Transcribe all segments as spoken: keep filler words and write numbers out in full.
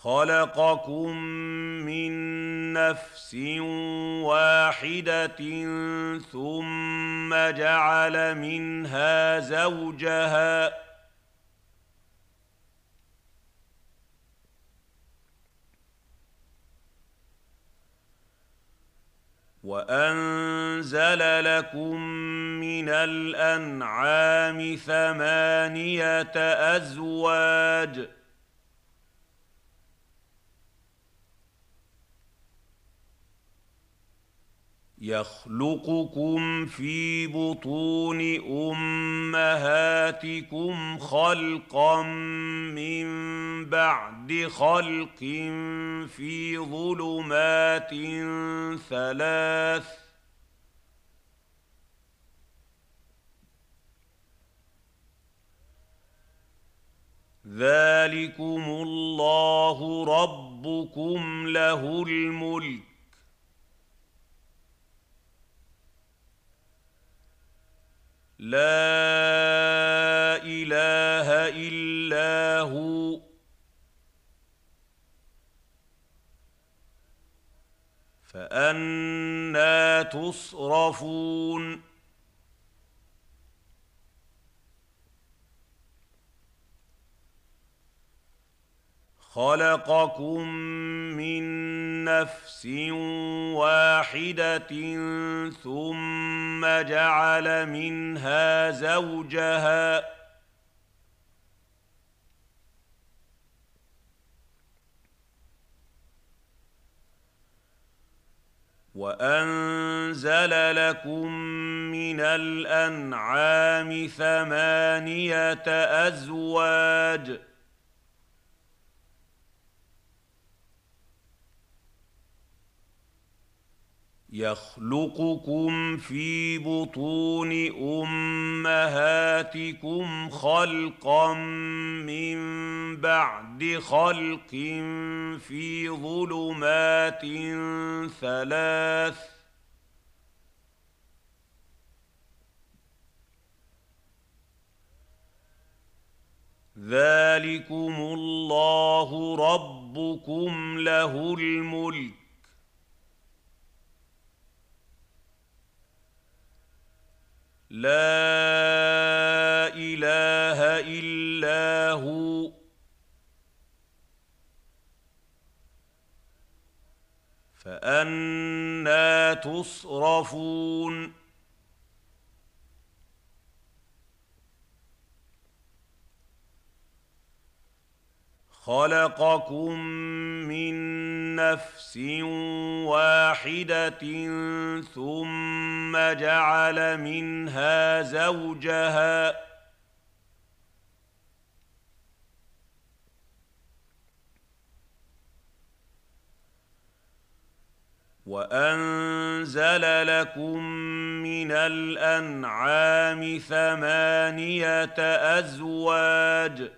خلقكم من نفس واحدة ثم جعل منها زوجها وأنزل لكم من الأنعام ثمانية أزواج يخلقكم في بطون أمهاتكم خلقا من بعد خلق في ظلمات ثلاث ذلكم الله ربكم له الملك لا إله إلا هو فأنى تصرفون خلقكم من نفس واحدة ثم جعل منها زوجها وأنزل لكم من الأنعام ثمانية أزواج يخلقكم في بطون أمهاتكم خلقا من بعد خلق في ظلمات ثلاث ذلكم الله ربكم له الملك لا إله إلا هو فأنى تصرفون خلقكم من نفس واحدة ثم جعل منها زوجها وأنزل لكم من الأنعام ثمانية أزواج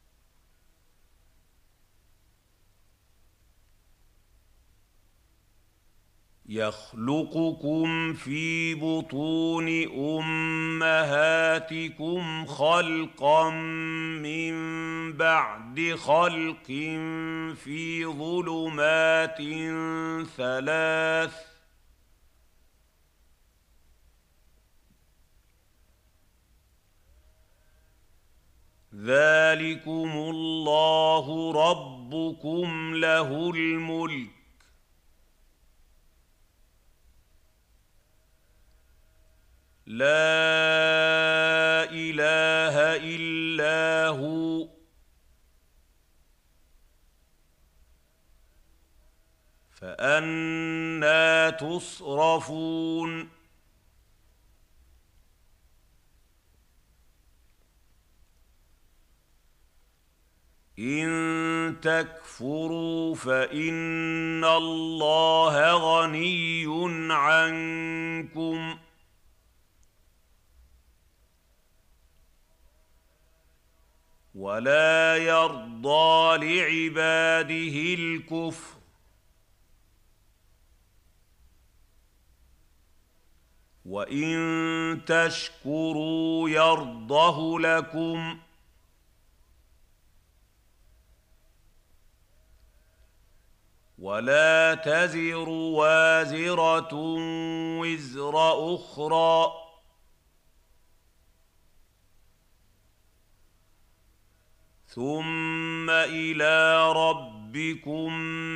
يخلقكم في بطون أمهاتكم خلقا من بعد خلق في ظلمات ثلاث ذلكم الله ربكم له الملك لا إله إلا هو فأنى تصرفون إن تكفروا فإن الله غني عنكم ولا يرضى لعباده الكفر وإن تشكروا يرضه لكم ولا تزر وازرة وزر أخرى ثم إلى ربكم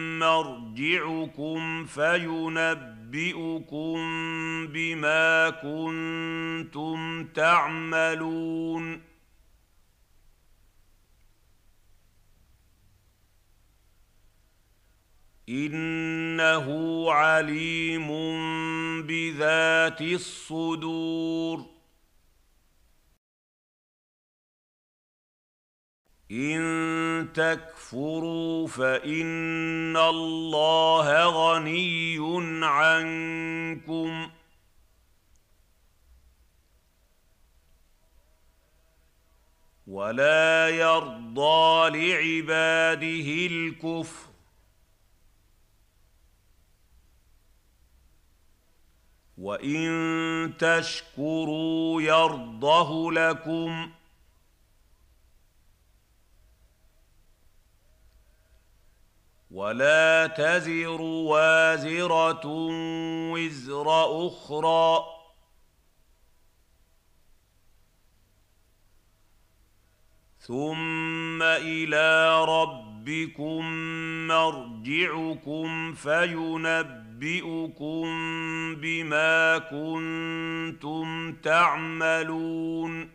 مرجعكم فينبئكم بما كنتم تعملون إنه عليم بذات الصدور إن تكفروا فإن الله غني عنكم ولا يرضى لعباده الكفر وإن تشكروا يرضه لكم ولا تزر وازرة وزر أخرى ثم إلى ربكم مرجعكم فينبئكم بما كنتم تعملون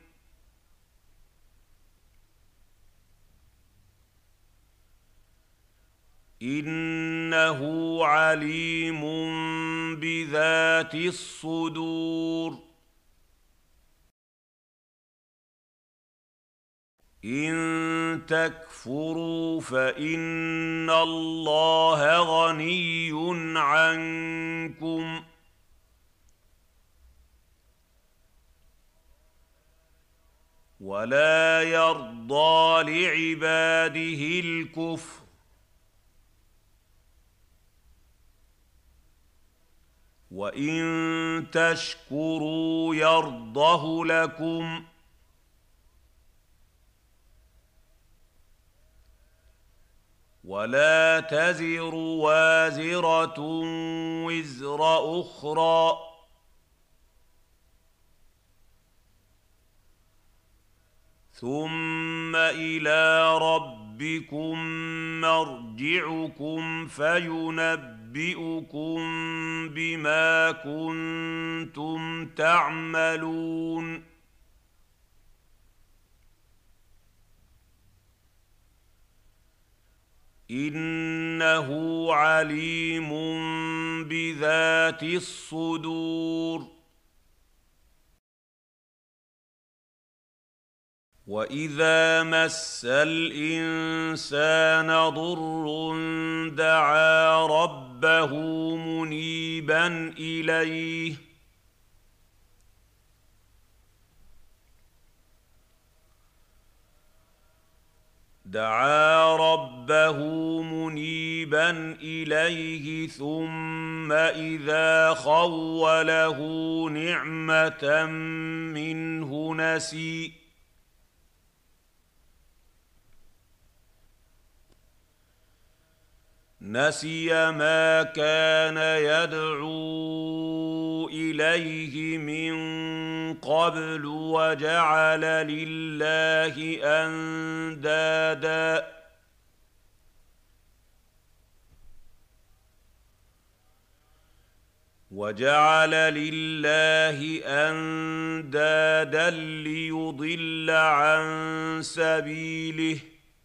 إنه عليم بذات الصدور إن تكفروا فإن الله غني عنكم ولا يرضى لعباده الكفر وإن تشكروا يرضه لكم ولا تزر وازرة وزر أخرى ثم إلى ربكم مرجعكم فينبئكم بما كنتم تعملون إنه عليم بذات الصدور وإذا مس الإنسان ضر دعا ربه منيبا إليه دعا ربه منيبا إليه ثم إذا خوله نعمة منه نسي نسي ما كان يدعو إليه من قبل وجعل لله أندادا وجعل لله أندادا ليضل عن سبيله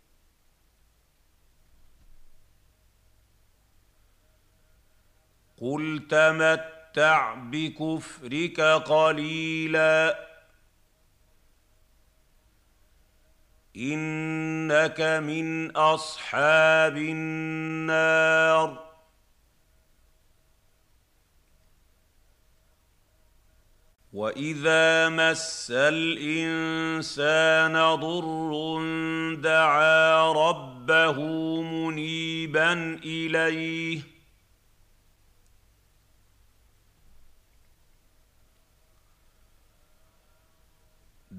قل تمتع بكفرك قليلا إنك من أصحاب النار وإذا مس الإنسان ضر دعا ربه منيبا إليه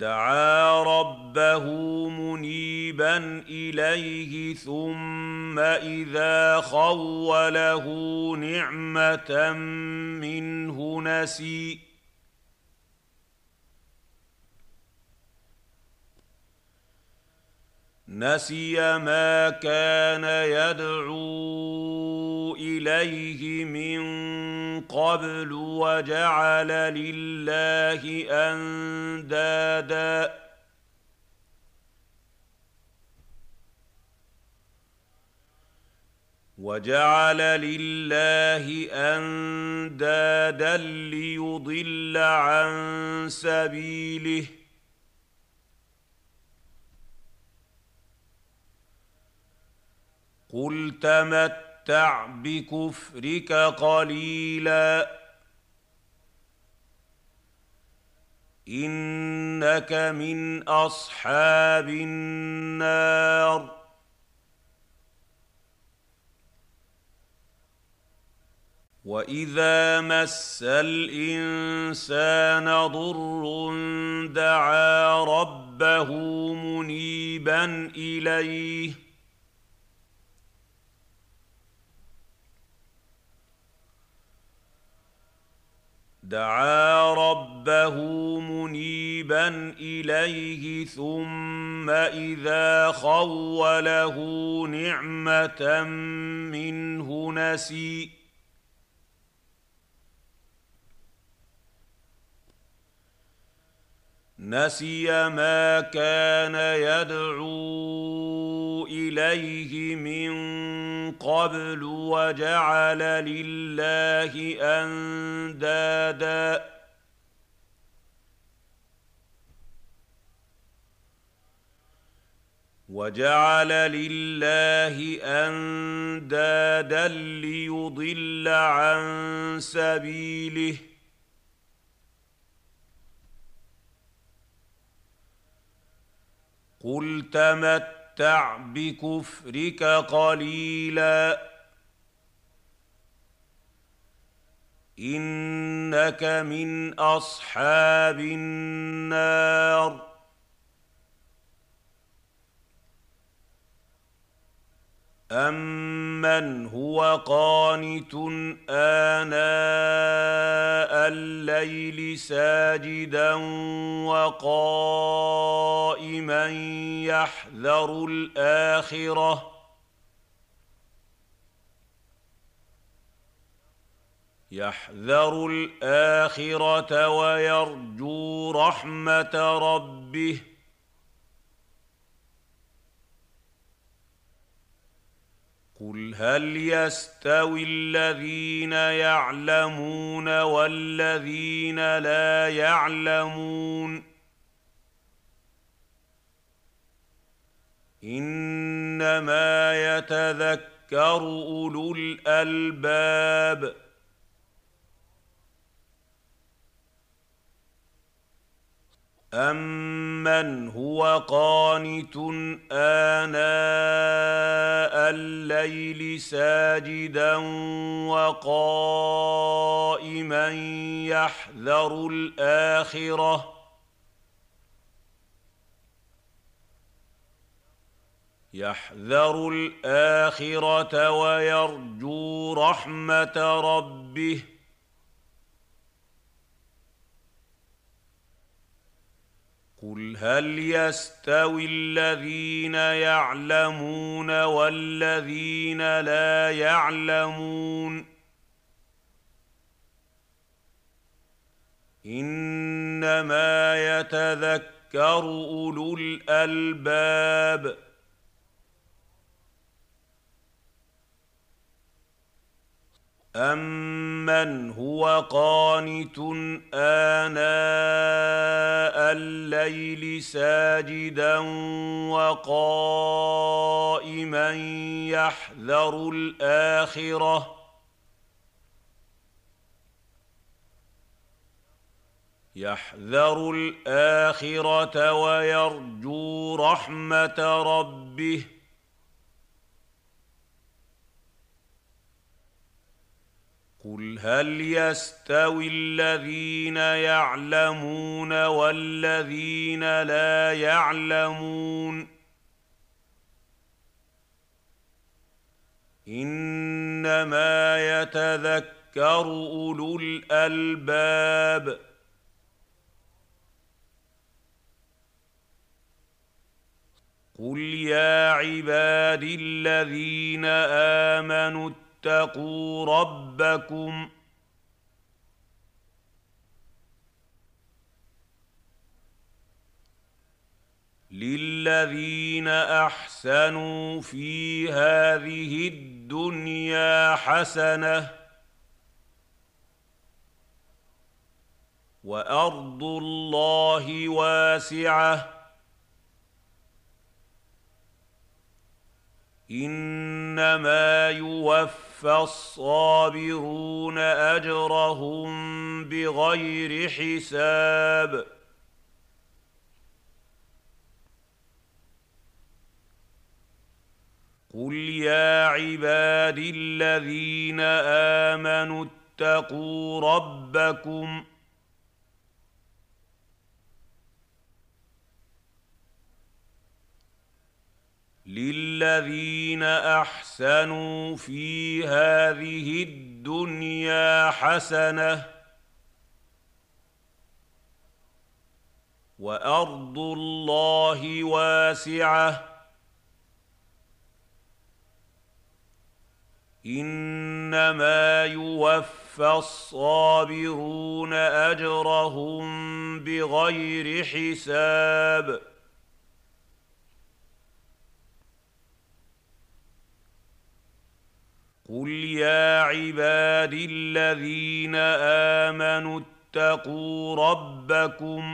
دعا ربه منيبا إليه ثم إذا خوله نعمة منه نسي نسي ما كان يدعو إليه من قبل وجعل لله أندادا وجعل لله أندادا ليضل عن سبيله قل تمتع بكفرك قليلا إنك من أصحاب النار وإذا مس الإنسان ضر دعا ربه منيبا إليه دعا ربه منيبا إليه ثم إذا خوله نعمة منه نسي نسي ما كان يدعو إليه من قبل وجعل لله أندادا وجعل لله أندادا ليضل عن سبيله قل تمتع بكفرك قليلا إنك من أصحاب النار أمن هو قانت آناء الليل ساجدا وقائما يحذر الآخرة يحذر الآخرة ويرجو رحمة ربه قل هل يستوي الذين يعلمون والذين لا يعلمون إنما يتذكر أولو الألباب أمن هو قانت آناء الليل ساجدا وقائما يحذر الآخرة يحذر الآخرة ويرجو رحمة ربه قل هل يستوي الذين يعلمون والذين لا يعلمون إنما يتذكر أولو الألباب أمن هو قانت آناء الليل ساجدا وقائما يحذر الآخرة يحذر الآخرة ويرجو رحمة ربه قل هل يستوي الذين يعلمون والذين لا يعلمون إنما يتذكر أولو الألباب قل يا عبادي الذين آمنوا اتقوا ربكم للذين أحسنوا في هذه الدنيا حسنة وأرض الله واسعة إنما يوفى الصابرون أجرهم بغير حساب قل يا عبادي الذين آمنوا اتقوا ربكم للذين أحسنوا في هذه الدنيا حسنة وأرض الله واسعة إنما يوفى الصابرون أجرهم بغير حساب قل يا عبادي الذين آمنوا اتقوا ربكم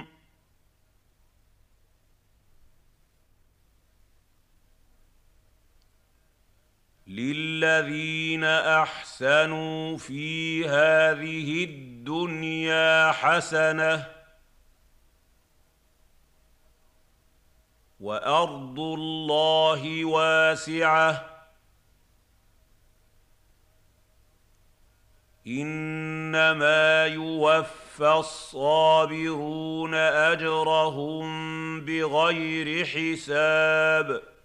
للذين أحسنوا في هذه الدنيا حسنة وأرض الله واسعة إنما يوفى الصابرون أجرهم بغير حساب